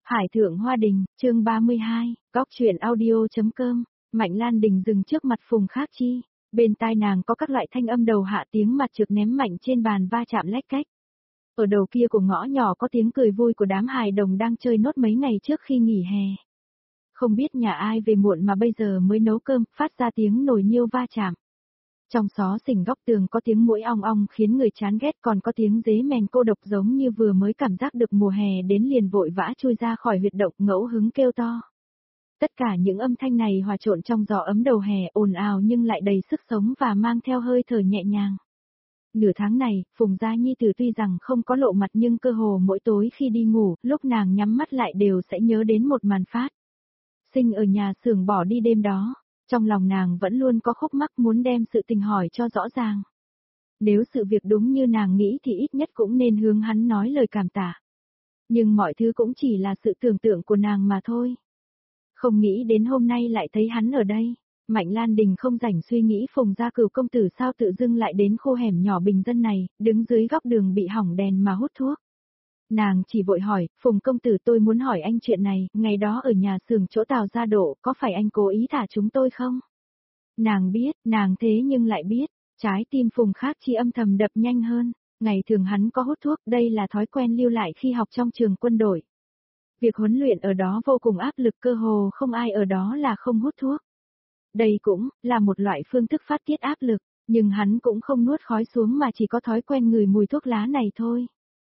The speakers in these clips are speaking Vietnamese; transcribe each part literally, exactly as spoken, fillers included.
Hải thượng hoa đình, chương ba mươi hai, góc truyện audio.com, Mạnh Lan Đình dừng trước mặt Phùng Khác Chi, bên tai nàng có các loại thanh âm đầu hạ tiếng mặt trượt ném mạnh trên bàn va chạm lách cách. Ở đầu kia của ngõ nhỏ có tiếng cười vui của đám hài đồng đang chơi nốt mấy ngày trước khi nghỉ hè. Không biết nhà ai về muộn mà bây giờ mới nấu cơm, phát ra tiếng nồi niêu va chạm. Trong xó xỉnh góc tường có tiếng muỗi ong ong khiến người chán ghét, còn có tiếng dế mèn cô độc giống như vừa mới cảm giác được mùa hè đến liền vội vã chui ra khỏi huyệt động ngẫu hứng kêu to. Tất cả những âm thanh này hòa trộn trong gió ấm đầu hè, ồn ào nhưng lại đầy sức sống và mang theo hơi thở nhẹ nhàng. Nửa tháng này, Phùng Gia Nhi Tử tuy rằng không có lộ mặt nhưng cơ hồ mỗi tối khi đi ngủ, lúc nàng nhắm mắt lại đều sẽ nhớ đến một màn phát sinh ở nhà xưởng bỏ đi đêm đó. Trong lòng nàng vẫn luôn có khúc mắc muốn đem sự tình hỏi cho rõ ràng. Nếu sự việc đúng như nàng nghĩ thì ít nhất cũng nên hướng hắn nói lời cảm tạ. Nhưng mọi thứ cũng chỉ là sự tưởng tượng của nàng mà thôi. Không nghĩ đến hôm nay lại thấy hắn ở đây. Mạnh Lan Đình không rảnh suy nghĩ Phùng Gia Cửu công tử sao tự dưng lại đến khu hẻm nhỏ bình dân này, đứng dưới góc đường bị hỏng đèn mà hút thuốc. Nàng chỉ vội hỏi, Phùng công tử tôi muốn hỏi anh chuyện này, ngày đó ở nhà xưởng chỗ Tào Gia Độ, có phải anh cố ý thả chúng tôi không? Nàng biết, nàng thế nhưng lại biết, trái tim Phùng Khác Chi âm thầm đập nhanh hơn, ngày thường hắn có hút thuốc, đây là thói quen lưu lại khi học trong trường quân đội. Việc huấn luyện ở đó vô cùng áp lực, cơ hồ không ai ở đó là không hút thuốc. Đây cũng là một loại phương thức phát tiết áp lực, nhưng hắn cũng không nuốt khói xuống mà chỉ có thói quen ngửi mùi thuốc lá này thôi.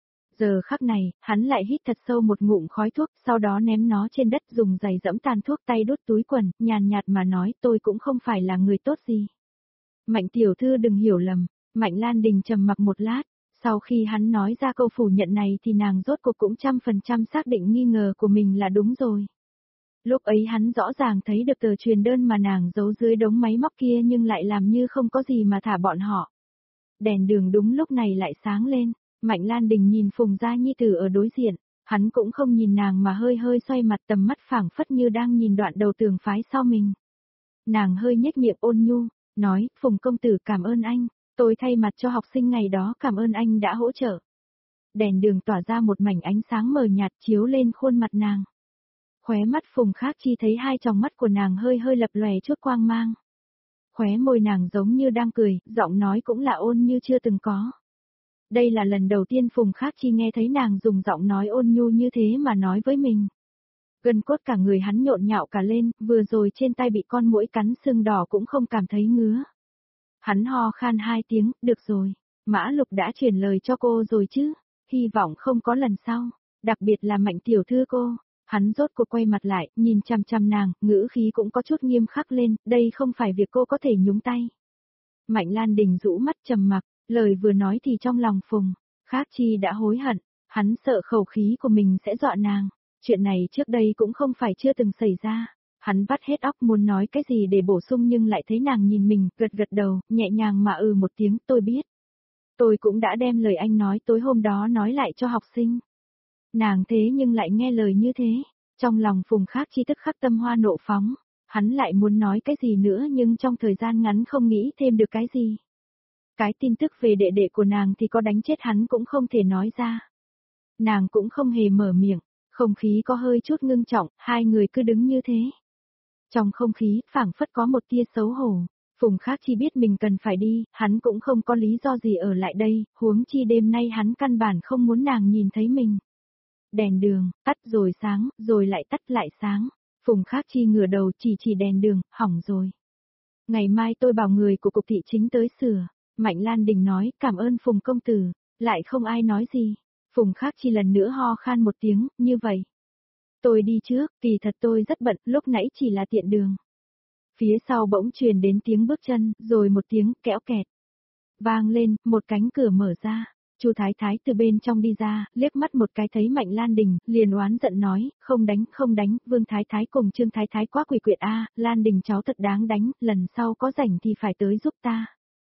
Giờ khắc này, hắn lại hít thật sâu một ngụm khói thuốc, sau đó ném nó trên đất dùng giày dẫm tàn thuốc tay đút túi quần, nhàn nhạt mà nói tôi cũng không phải là người tốt gì. Mạnh tiểu thư đừng hiểu lầm, Mạnh Lan Đình trầm mặc một lát, sau khi hắn nói ra câu phủ nhận này thì nàng rốt cuộc cũng trăm phần trăm xác định nghi ngờ của mình là đúng rồi. Lúc ấy hắn rõ ràng thấy được tờ truyền đơn mà nàng giấu dưới đống máy móc kia nhưng lại làm như không có gì mà thả bọn họ. Đèn đường đúng lúc này lại sáng lên. Mạnh Lan Đình nhìn Phùng Gia Nhi Tử ở đối diện, hắn cũng không nhìn nàng mà hơi hơi xoay mặt, tầm mắt phảng phất như đang nhìn đoạn đầu tường phái sau mình. Nàng hơi nhếch miệng ôn nhu, nói, Phùng công tử cảm ơn anh, tôi thay mặt cho học sinh ngày đó cảm ơn anh đã hỗ trợ. Đèn đường tỏa ra một mảnh ánh sáng mờ nhạt chiếu lên khuôn mặt nàng. Khóe mắt Phùng Khác Chi thấy hai tròng mắt của nàng hơi hơi lập lòe chút quang mang. Khóe môi nàng giống như đang cười, giọng nói cũng là ôn như chưa từng có. Đây là lần đầu tiên Phùng Khác Chi nghe thấy nàng dùng giọng nói ôn nhu như thế mà nói với mình. Gân cốt cả người hắn nhộn nhạo cả lên, vừa rồi trên tay bị con muỗi cắn sưng đỏ cũng không cảm thấy ngứa. Hắn ho khan hai tiếng, được rồi, Mã Lục đã truyền lời cho cô rồi chứ, hy vọng không có lần sau, đặc biệt là Mạnh tiểu thư cô. Hắn rốt cuộc quay mặt lại, nhìn chằm chằm nàng, ngữ khí cũng có chút nghiêm khắc lên, đây không phải việc cô có thể nhúng tay. Mạnh Lan Đình rũ mắt trầm mặc. Lời vừa nói thì trong lòng Phùng Khác Chi đã hối hận, hắn sợ khẩu khí của mình sẽ dọa nàng. Chuyện này trước đây cũng không phải chưa từng xảy ra. Hắn vắt hết óc muốn nói cái gì để bổ sung nhưng lại thấy nàng nhìn mình, gật gật đầu, nhẹ nhàng mà ừ một tiếng, tôi biết. Tôi cũng đã đem lời anh nói tối hôm đó nói lại cho học sinh. Nàng thế nhưng lại nghe lời như thế, trong lòng Phùng Khác Chi tức khắc tâm hoa nộ phóng. Hắn lại muốn nói cái gì nữa nhưng trong thời gian ngắn không nghĩ thêm được cái gì. Cái tin tức về đệ đệ của nàng thì có đánh chết hắn cũng không thể nói ra. Nàng cũng không hề mở miệng, không khí có hơi chút ngưng trọng, hai người cứ đứng như thế. Trong không khí, phảng phất có một tia xấu hổ, Phùng Khác Chi biết mình cần phải đi, hắn cũng không có lý do gì ở lại đây, huống chi đêm nay hắn căn bản không muốn nàng nhìn thấy mình. Đèn đường, tắt rồi sáng, rồi lại tắt lại sáng, Phùng Khác Chi ngửa đầu chỉ chỉ đèn đường, hỏng rồi. Ngày mai tôi bảo người của cục thị chính tới sửa. Mạnh Lan Đình nói, cảm ơn Phùng công tử, lại không ai nói gì. Phùng Khác Chi lần nữa ho khan một tiếng, như vậy. Tôi đi trước, kỳ thật tôi rất bận, lúc nãy chỉ là tiện đường. Phía sau bỗng truyền đến tiếng bước chân, rồi một tiếng kẽo kẹt. Vang lên, một cánh cửa mở ra. Chu Thái Thái từ bên trong đi ra, liếc mắt một cái thấy Mạnh Lan Đình, liền oán giận nói, không đánh, không đánh, Vương Thái Thái cùng Trương Thái Thái quá quỷ quyệt a, Lan Đình cháu thật đáng đánh, lần sau có rảnh thì phải tới giúp ta.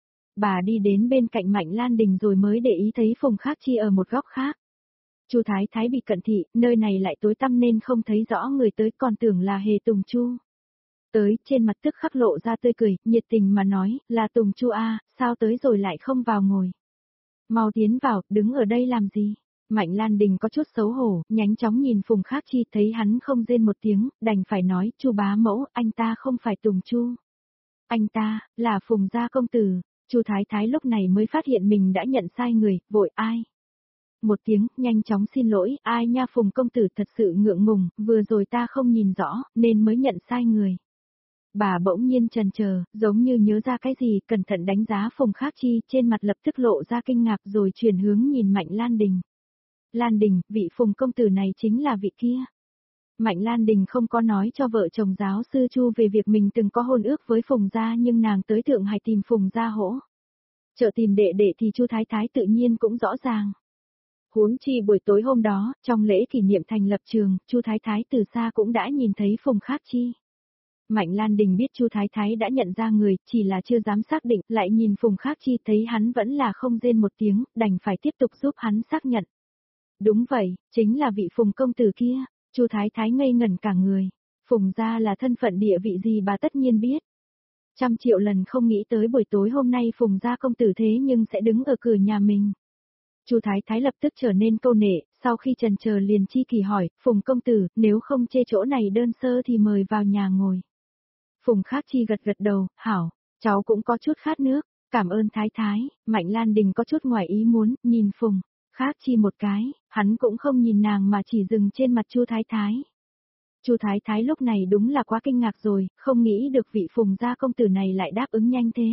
Bà đi đến bên cạnh Mạnh Lan Đình rồi mới để ý thấy Phùng Khác Chi ở một góc khác. Chu Thái Thái bị cận thị, nơi này lại tối tăm nên không thấy rõ người tới, còn tưởng là Hề Tùng Chu. Tới, trên mặt tức khắc lộ ra tươi cười, nhiệt tình mà nói, là Tùng Chu a, sao tới rồi lại không vào ngồi. Mau tiến vào, đứng ở đây làm gì? Mạnh Lan Đình có chút xấu hổ, nhanh chóng nhìn Phùng Khác Chi, thấy hắn không rên một tiếng, đành phải nói, Chu bá mẫu, anh ta không phải Tùng Chu. Anh ta, là Phùng gia công tử. Chu Thái Thái lúc này mới phát hiện mình đã nhận sai người, vội ai. Một tiếng, nhanh chóng xin lỗi, ai nha Phùng công tử thật sự ngượng ngùng, vừa rồi ta không nhìn rõ, nên mới nhận sai người. Bà bỗng nhiên chần chờ, giống như nhớ ra cái gì, cẩn thận đánh giá Phùng Khác Chi, trên mặt lập tức lộ ra kinh ngạc rồi chuyển hướng nhìn Mạnh Lan Đình. Lan Đình, vị Phùng công tử này chính là vị kia. Mạnh Lan Đình không có nói cho vợ chồng giáo sư Chu về việc mình từng có hôn ước với Phùng gia, nhưng nàng tới Thượng Hải tìm Phùng gia hỗ trợ tìm đệ đệ thì Chu Thái Thái tự nhiên cũng rõ ràng. Huống chi buổi tối hôm đó, trong lễ kỷ niệm thành lập trường, Chu Thái Thái từ xa cũng đã nhìn thấy Phùng Khác Chi. Mạnh Lan Đình biết Chu Thái Thái đã nhận ra người, chỉ là chưa dám xác định, lại nhìn Phùng Khác Chi thấy hắn vẫn là không rên một tiếng, đành phải tiếp tục giúp hắn xác nhận. Đúng vậy, chính là vị Phùng công tử kia. Chu Thái Thái ngây ngẩn cả người. Phùng gia là thân phận địa vị gì bà tất nhiên biết. Trăm triệu lần không nghĩ tới buổi tối hôm nay Phùng gia công tử thế nhưng sẽ đứng ở cửa nhà mình. Chu Thái Thái lập tức trở nên câu nệ, sau khi chần chờ liền chi kỳ hỏi, Phùng công tử, nếu không chê chỗ này đơn sơ thì mời vào nhà ngồi. Phùng Khác Chi gật gật đầu, hảo, cháu cũng có chút khát nước, cảm ơn Thái Thái. Mạnh Lan Đình có chút ngoài ý muốn, nhìn Phùng Khác Chi một cái, hắn cũng không nhìn nàng mà chỉ dừng trên mặt Chu Thái Thái. Chu Thái Thái lúc này đúng là quá kinh ngạc rồi, không nghĩ được vị Phùng gia công tử này lại đáp ứng nhanh thế.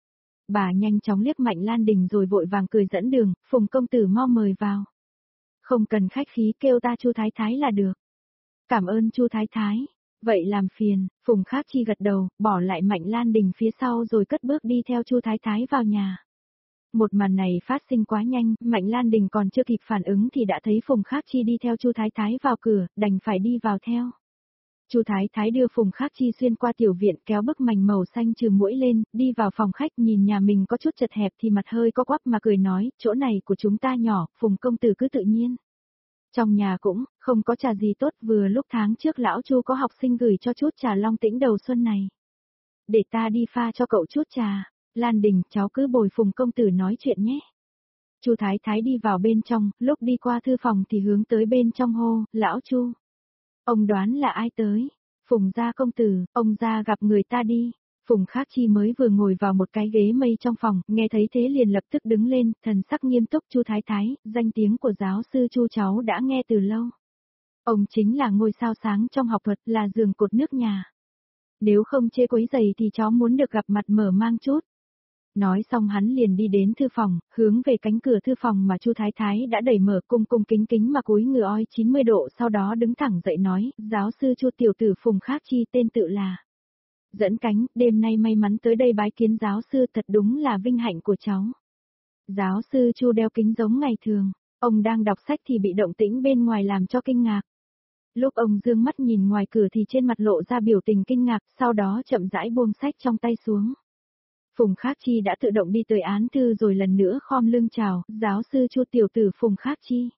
Bà nhanh chóng liếc Mạnh Lan Đình rồi vội vàng cười dẫn đường, Phùng công tử mau mời vào. Không cần khách khí, kêu ta Chu Thái Thái là được. Cảm ơn Chu Thái Thái. Vậy làm phiền. Phùng Khác Chi gật đầu, bỏ lại Mạnh Lan Đình phía sau rồi cất bước đi theo Chu Thái Thái vào nhà. Một màn này phát sinh quá nhanh, Mạnh Lan Đình còn chưa kịp phản ứng thì đã thấy Phùng Khác Chi đi theo Chu Thái Thái vào cửa, đành phải đi vào theo. Chu Thái Thái đưa Phùng Khác Chi xuyên qua tiểu viện, kéo bức mành màu xanh trừ mũi lên, đi vào phòng khách, nhìn nhà mình có chút chật hẹp thì mặt hơi có quắp mà cười nói, chỗ này của chúng ta nhỏ, Phùng công tử cứ tự nhiên. Trong nhà cũng không có trà gì tốt, vừa lúc tháng trước lão Chu có học sinh gửi cho chút trà Long Tĩnh đầu xuân này. Để ta đi pha cho cậu chút trà. Lan Đình, cháu cứ bồi Phùng công tử nói chuyện nhé. Chu Thái Thái đi vào bên trong, lúc đi qua thư phòng thì hướng tới bên trong hô, lão Chu. Ông đoán là ai tới? Phùng gia công tử, ông ra gặp người ta đi. Phùng Khác Chi mới vừa ngồi vào một cái ghế mây trong phòng, nghe thấy thế liền lập tức đứng lên, thần sắc nghiêm túc. Chu Thái Thái, danh tiếng của giáo sư Chu cháu đã nghe từ lâu. Ông chính là ngôi sao sáng trong học thuật, là giường cột nước nhà. Nếu không chê quấy giày thì cháu muốn được gặp mặt mở mang chút. Nói xong hắn liền đi đến thư phòng, hướng về cánh cửa thư phòng mà Chu Thái Thái đã đẩy mở, cung cung kính kính mà cúi người oi chín mươi độ, sau đó đứng thẳng dậy nói, giáo sư Chu tiểu tử Phùng Khác Chi tên tự là. Dẫn cánh, đêm nay may mắn tới đây bái kiến giáo sư, thật đúng là vinh hạnh của cháu. Giáo sư Chu đeo kính giống ngày thường, ông đang đọc sách thì bị động tĩnh bên ngoài làm cho kinh ngạc. Lúc ông dương mắt nhìn ngoài cửa thì trên mặt lộ ra biểu tình kinh ngạc, sau đó chậm rãi buông sách trong tay xuống. Phùng Khác Chi đã tự động đi tới án thư rồi lần nữa khom lưng chào, giáo sư Chu tiểu tử Phùng Khác Chi.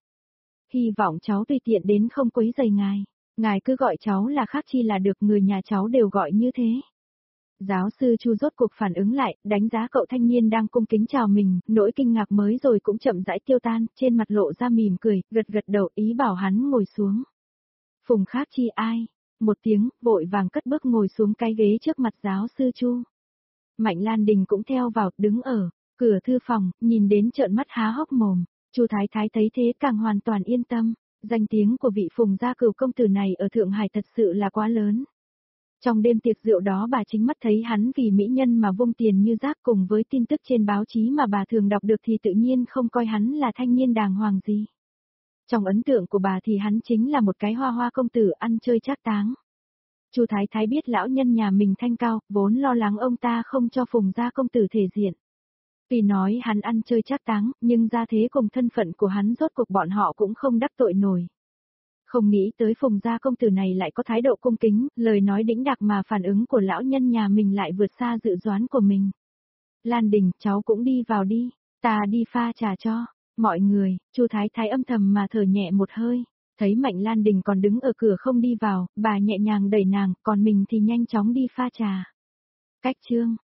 Hy vọng cháu tùy tiện đến không quấy rầy ngài. Ngài cứ gọi cháu là Khác Chi là được, người nhà cháu đều gọi như thế. Giáo sư Chu rốt cuộc phản ứng lại, đánh giá cậu thanh niên đang cung kính chào mình, nỗi kinh ngạc mới rồi cũng chậm rãi tiêu tan, trên mặt lộ ra mỉm cười, gật gật đầu ý bảo hắn ngồi xuống. Phùng Khác Chi ai? Một tiếng, vội vàng cất bước ngồi xuống cái ghế trước mặt giáo sư Chu. Mạnh Lan Đình cũng theo vào, đứng ở cửa thư phòng, nhìn đến trợn mắt há hốc mồm. Chu Thái Thái thấy thế càng hoàn toàn yên tâm, danh tiếng của vị Phùng gia cửu công tử này ở Thượng Hải thật sự là quá lớn. Trong đêm tiệc rượu đó bà chính mắt thấy hắn vì mỹ nhân mà vung tiền như rác, cùng với tin tức trên báo chí mà bà thường đọc được thì tự nhiên không coi hắn là thanh niên đàng hoàng gì. Trong ấn tượng của bà thì hắn chính là một cái hoa hoa công tử ăn chơi trác táng. Chu Thái Thái biết lão nhân nhà mình thanh cao, vốn lo lắng ông ta không cho Phùng gia công tử thể diện. Tuy nói hắn ăn chơi trác táng, nhưng gia thế cùng thân phận của hắn rốt cuộc bọn họ cũng không đắc tội nổi. Không nghĩ tới Phùng gia công tử này lại có thái độ cung kính, lời nói đĩnh đạc mà phản ứng của lão nhân nhà mình lại vượt xa dự đoán của mình. Lan Đình, cháu cũng đi vào đi, ta đi pha trà cho. Mọi người, Chu Thái Thái âm thầm mà thở nhẹ một hơi, thấy Mạnh Lan Đình còn đứng ở cửa không đi vào, bà nhẹ nhàng đẩy nàng, còn mình thì nhanh chóng đi pha trà. Cách chương